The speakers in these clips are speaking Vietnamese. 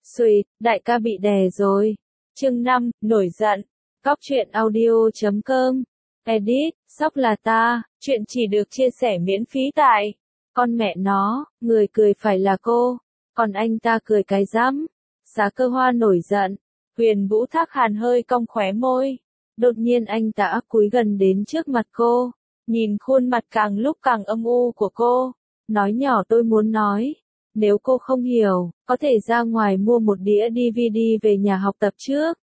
Xùi, đại ca bị đè rồi. Chương 5, nổi giận. Góc truyện audio.com. Edit, sóc là ta, chuyện chỉ được chia sẻ miễn phí tại. Con mẹ nó, người cười phải là cô, còn anh ta cười cái rắm. Xá Cơ Hoa nổi giận. Huyền Vũ Thác Hàn hơi cong khóe môi. Đột nhiên anh ta cúi gần đến trước mặt cô, nhìn khuôn mặt càng lúc càng âm u của cô, nói nhỏ tôi muốn nói. Nếu cô không hiểu, có thể ra ngoài mua một đĩa DVD về nhà học tập trước.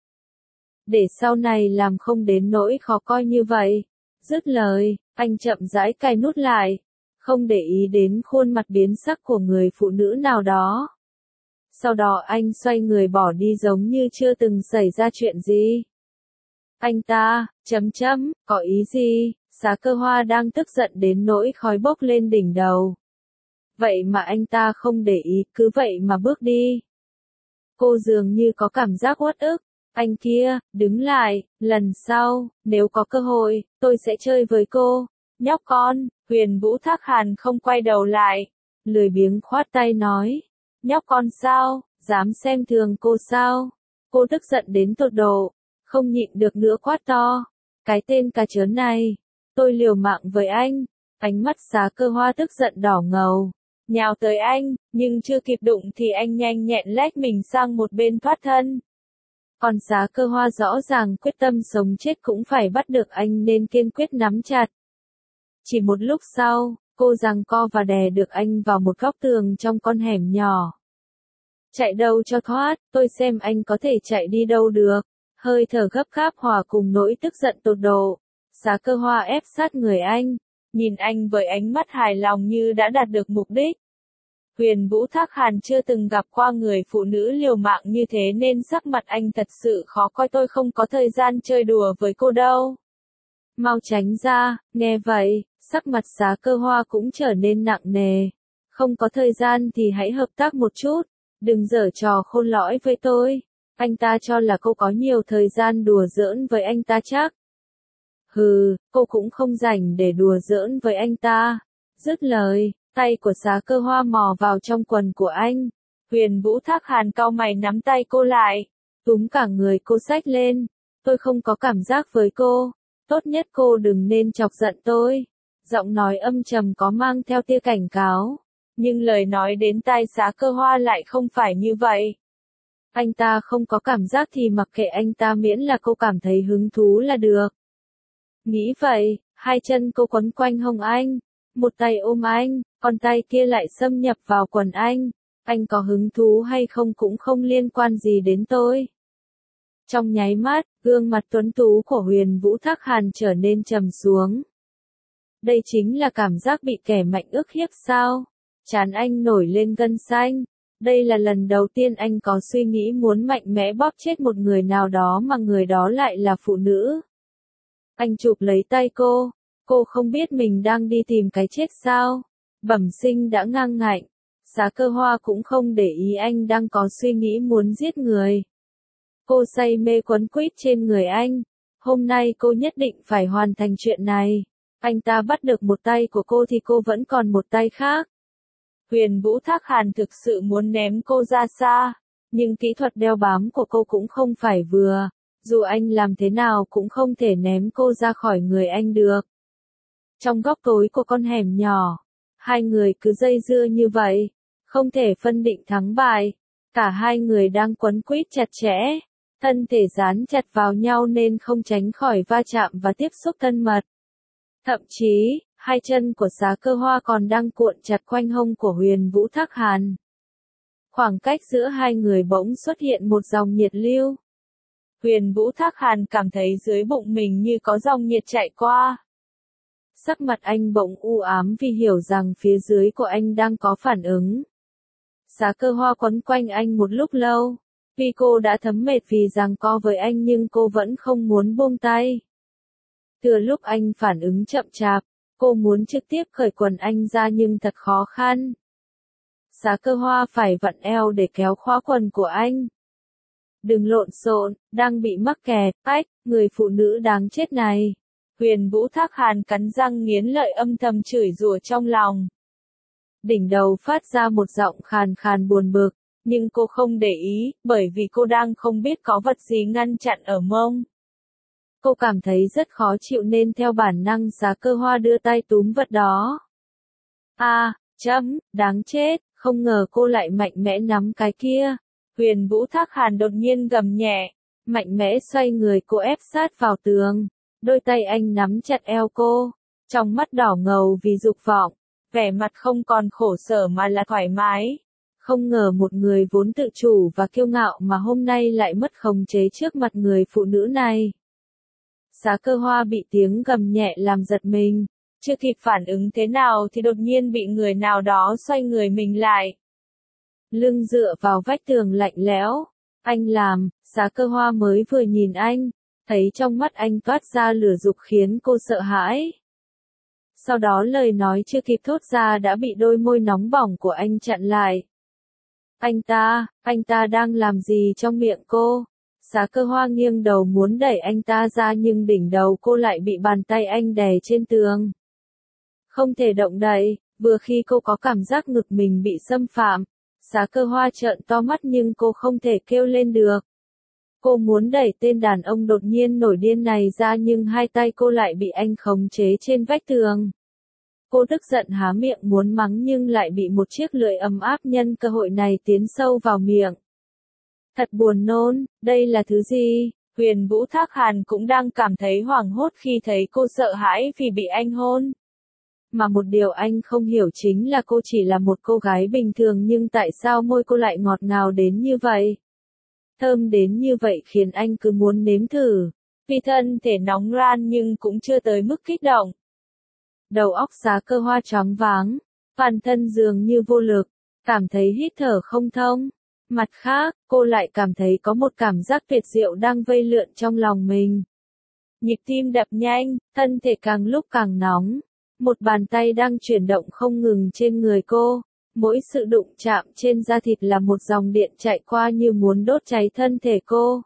Để sau này làm không đến nỗi khó coi như vậy. Dứt lời, anh chậm rãi cài nút lại, không để ý đến khuôn mặt biến sắc của người phụ nữ nào đó. Sau đó anh xoay người bỏ đi giống như chưa từng xảy ra chuyện gì. Anh ta, có ý gì? Xá Cơ Hoa đang tức giận đến nỗi khói bốc lên đỉnh đầu. Vậy mà anh ta không để ý, cứ vậy mà bước đi. Cô dường như có cảm giác uất ức. Anh kia, đứng lại, lần sau, nếu có cơ hội, tôi sẽ chơi với cô. Nhóc con, Huyền Vũ Thác Hàn không quay đầu lại, lười biếng khoát tay nói. Nhóc con sao, dám xem thường cô sao? Cô tức giận đến tột độ, không nhịn được nữa quát to. Cái tên cà chớn này, tôi liều mạng với anh. Ánh mắt Xá Cơ Hoa tức giận đỏ ngầu, nhào tới anh, nhưng chưa kịp đụng thì anh nhanh nhẹn lách mình sang một bên thoát thân. Còn Xá Cơ Hoa rõ ràng quyết tâm sống chết cũng phải bắt được anh nên kiên quyết nắm chặt. Chỉ một lúc sau, cô giằng co và đè được anh vào một góc tường trong con hẻm nhỏ. Chạy đâu cho thoát, tôi xem anh có thể chạy đi đâu được. Hơi thở gấp gáp hòa cùng nỗi tức giận tột độ. Xá Cơ Hoa ép sát người anh, nhìn anh với ánh mắt hài lòng như đã đạt được mục đích. Huyền Vũ Thác Hàn chưa từng gặp qua người phụ nữ liều mạng như thế nên sắc mặt anh thật sự khó coi. Tôi không có thời gian chơi đùa với cô đâu. Mau tránh ra, nghe vậy, sắc mặt Xá Cơ Hoa cũng trở nên nặng nề. Không có thời gian thì hãy hợp tác một chút, đừng giở trò khôn lõi với tôi. Anh ta cho là cô có nhiều thời gian đùa giỡn với anh ta chắc. Hừ, cô cũng không rảnh để đùa giỡn với anh ta. Dứt lời, tay của Xá Cơ Hoa mò vào trong quần của anh. Huyền Vũ Thác Hàn cau mày nắm tay cô lại, túm cả người cô xách lên. Tôi không có cảm giác với cô, tốt nhất cô đừng nên chọc giận tôi. Giọng nói âm trầm có mang theo tia cảnh cáo, nhưng lời nói đến tai Xá Cơ Hoa lại không phải như vậy. Anh ta không có cảm giác thì mặc kệ anh ta miễn là cô cảm thấy hứng thú là được. Nghĩ vậy, hai chân cô quấn quanh hông anh, một tay ôm anh, còn tay kia lại xâm nhập vào quần anh. Anh có hứng thú hay không cũng không liên quan gì đến tôi. Trong nháy mắt, gương mặt tuấn tú của Huyền Vũ Thác Hàn trở nên trầm xuống. Đây chính là cảm giác bị kẻ mạnh ức hiếp sao? Trán anh nổi lên gân xanh. Đây là lần đầu tiên anh có suy nghĩ muốn mạnh mẽ bóp chết một người nào đó mà người đó lại là phụ nữ. Anh chụp lấy tay cô không biết mình đang đi tìm cái chết sao? Bẩm sinh đã ngang ngạnh. Xá Cơ Hoa cũng không để ý anh đang có suy nghĩ muốn giết người. Cô say mê quấn quýt trên người anh. Hôm nay cô nhất định phải hoàn thành chuyện này. Anh ta bắt được một tay của cô thì cô vẫn còn một tay khác. Huyền Vũ Thác Hàn thực sự muốn ném cô ra xa, nhưng kỹ thuật đeo bám của cô cũng không phải vừa. Dù anh làm thế nào cũng không thể ném cô ra khỏi người anh được. Trong góc tối của con hẻm nhỏ, hai người cứ dây dưa như vậy, không thể phân định thắng bại. Cả hai người đang quấn quýt chặt chẽ, thân thể dán chặt vào nhau nên không tránh khỏi va chạm và tiếp xúc thân mật. Thậm chí, hai chân của Xá Cơ Hoa còn đang cuộn chặt quanh hông của Huyền Vũ Thác Hàn. Khoảng cách giữa hai người bỗng xuất hiện một dòng nhiệt lưu. Huyền Vũ Thác Hàn cảm thấy dưới bụng mình như có dòng nhiệt chạy qua. Sắc mặt anh bỗng u ám vì hiểu rằng phía dưới của anh đang có phản ứng. Xá Cơ Hoa quấn quanh anh một lúc lâu. Vì cô đã thấm mệt vì giằng co với anh nhưng cô vẫn không muốn buông tay. Từ lúc anh phản ứng chậm chạp, cô muốn trực tiếp cởi quần anh ra nhưng thật khó khăn. Xá Cơ Hoa phải vặn eo để kéo khóa quần của anh. Đừng lộn xộn, đang bị mắc kẹt, người phụ nữ đáng chết này. Huyền Vũ Thác Hàn cắn răng nghiến lợi âm thầm chửi rủa trong lòng. Đỉnh đầu phát ra một giọng khàn khàn buồn bực, nhưng cô không để ý, bởi vì cô đang không biết có vật gì ngăn chặn ở mông. Cô cảm thấy rất khó chịu nên theo bản năng Xá Cơ Hoa đưa tay túm vật đó. Đáng chết, không ngờ cô lại mạnh mẽ nắm cái kia. Huyền Vũ Thác Hàn đột nhiên gầm nhẹ, mạnh mẽ xoay người cô ép sát vào tường. Đôi tay anh nắm chặt eo cô, trong mắt đỏ ngầu vì dục vọng, vẻ mặt không còn khổ sở mà là thoải mái. Không ngờ một người vốn tự chủ và kiêu ngạo mà hôm nay lại mất khống chế trước mặt người phụ nữ này. Xá Cơ Hoa bị tiếng gầm nhẹ làm giật mình, chưa kịp phản ứng thế nào thì đột nhiên bị người nào đó xoay người mình lại. Lưng dựa vào vách tường lạnh lẽo, anh làm, Xá Cơ Hoa mới vừa nhìn anh, thấy trong mắt anh toát ra lửa dục khiến cô sợ hãi. Sau đó lời nói chưa kịp thốt ra đã bị đôi môi nóng bỏng của anh chặn lại. Anh ta đang làm gì trong miệng cô? Xá Cơ Hoa nghiêng đầu muốn đẩy anh ta ra nhưng đỉnh đầu cô lại bị bàn tay anh đè trên tường. Không thể động đậy, vừa khi cô có cảm giác ngực mình bị xâm phạm, Xá Cơ Hoa trợn to mắt nhưng cô không thể kêu lên được. Cô muốn đẩy tên đàn ông đột nhiên nổi điên này ra nhưng hai tay cô lại bị anh khống chế trên vách tường. Cô tức giận há miệng muốn mắng nhưng lại bị một chiếc lưỡi ấm áp nhân cơ hội này tiến sâu vào miệng. Thật buồn nôn, đây là thứ gì? Huyền Vũ Thác Hàn cũng đang cảm thấy hoảng hốt khi thấy cô sợ hãi vì bị anh hôn. Mà một điều anh không hiểu chính là cô chỉ là một cô gái bình thường nhưng tại sao môi cô lại ngọt ngào đến như vậy? Thơm đến như vậy khiến anh cứ muốn nếm thử. Vì thân thể nóng ran nhưng cũng chưa tới mức kích động. Đầu óc Xá Cơ Hoa choáng váng, toàn thân dường như vô lực, cảm thấy hít thở không thông. Mặt khác, cô lại cảm thấy có một cảm giác tuyệt diệu đang vây lượn trong lòng mình. Nhịp tim đập nhanh, thân thể càng lúc càng nóng. Một bàn tay đang chuyển động không ngừng trên người cô. Mỗi sự đụng chạm trên da thịt là một dòng điện chạy qua như muốn đốt cháy thân thể cô.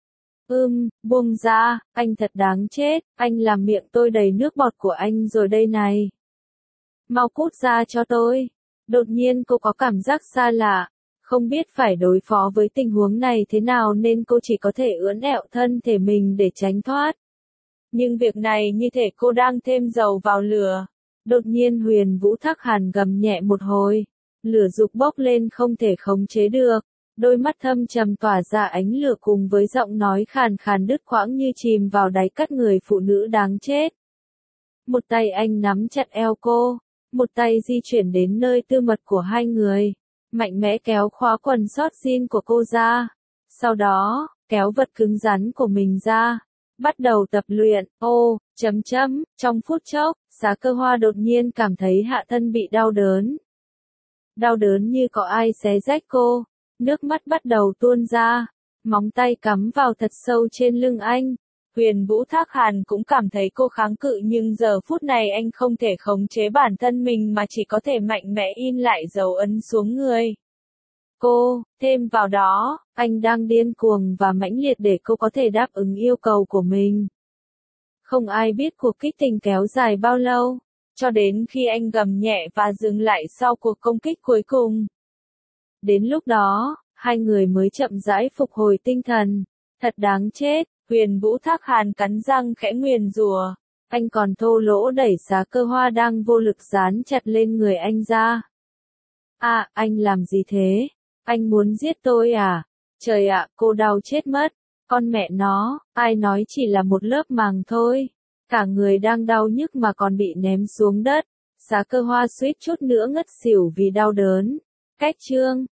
Buông ra, anh thật đáng chết, anh làm miệng tôi đầy nước bọt của anh rồi đây này. Mau cút ra cho tôi. Đột nhiên cô có cảm giác xa lạ, không biết phải đối phó với tình huống này thế nào nên cô chỉ có thể ưỡn ẹo thân thể mình để tránh thoát. Nhưng việc này như thể cô đang thêm dầu vào lửa. Đột nhiên Huyền Vũ Thác Hàn gầm nhẹ một hồi, lửa dục bốc lên không thể khống chế được. Đôi mắt thâm trầm tỏa ra ánh lửa cùng với giọng nói khàn khàn đứt quãng như chìm vào đáy cắt người phụ nữ đáng chết. Một tay anh nắm chặt eo cô, một tay di chuyển đến nơi tư mật của hai người, mạnh mẽ kéo khóa quần sót jean của cô ra. Sau đó, kéo vật cứng rắn của mình ra, bắt đầu tập luyện. Trong phút chốc, Xá Cơ Hoa đột nhiên cảm thấy hạ thân bị đau đớn. Đau đớn như có ai xé rách cô. Nước mắt bắt đầu tuôn ra, móng tay cắm vào thật sâu trên lưng anh. Huyền Vũ Thác Hàn cũng cảm thấy cô kháng cự nhưng giờ phút này anh không thể khống chế bản thân mình mà chỉ có thể mạnh mẽ in lại dấu ấn xuống người. Thêm vào đó, anh đang điên cuồng và mãnh liệt để cô có thể đáp ứng yêu cầu của mình. Không ai biết cuộc kích tình kéo dài bao lâu, cho đến khi anh gầm nhẹ và dừng lại sau cuộc công kích cuối cùng. Đến lúc đó, hai người mới chậm rãi phục hồi tinh thần. Thật đáng chết, Huyền Vũ Thác Hàn cắn răng khẽ nguyền rủa. Anh còn thô lỗ đẩy Xá Cơ Hoa đang vô lực dán chặt lên người anh ra. Anh làm gì thế? Anh muốn giết tôi à? Trời ạ, cô đau chết mất. Con mẹ nó, ai nói chỉ là một lớp màng thôi. Cả người đang đau nhức mà còn bị ném xuống đất. Xá Cơ Hoa suýt chút nữa ngất xỉu vì đau đớn. Cách chương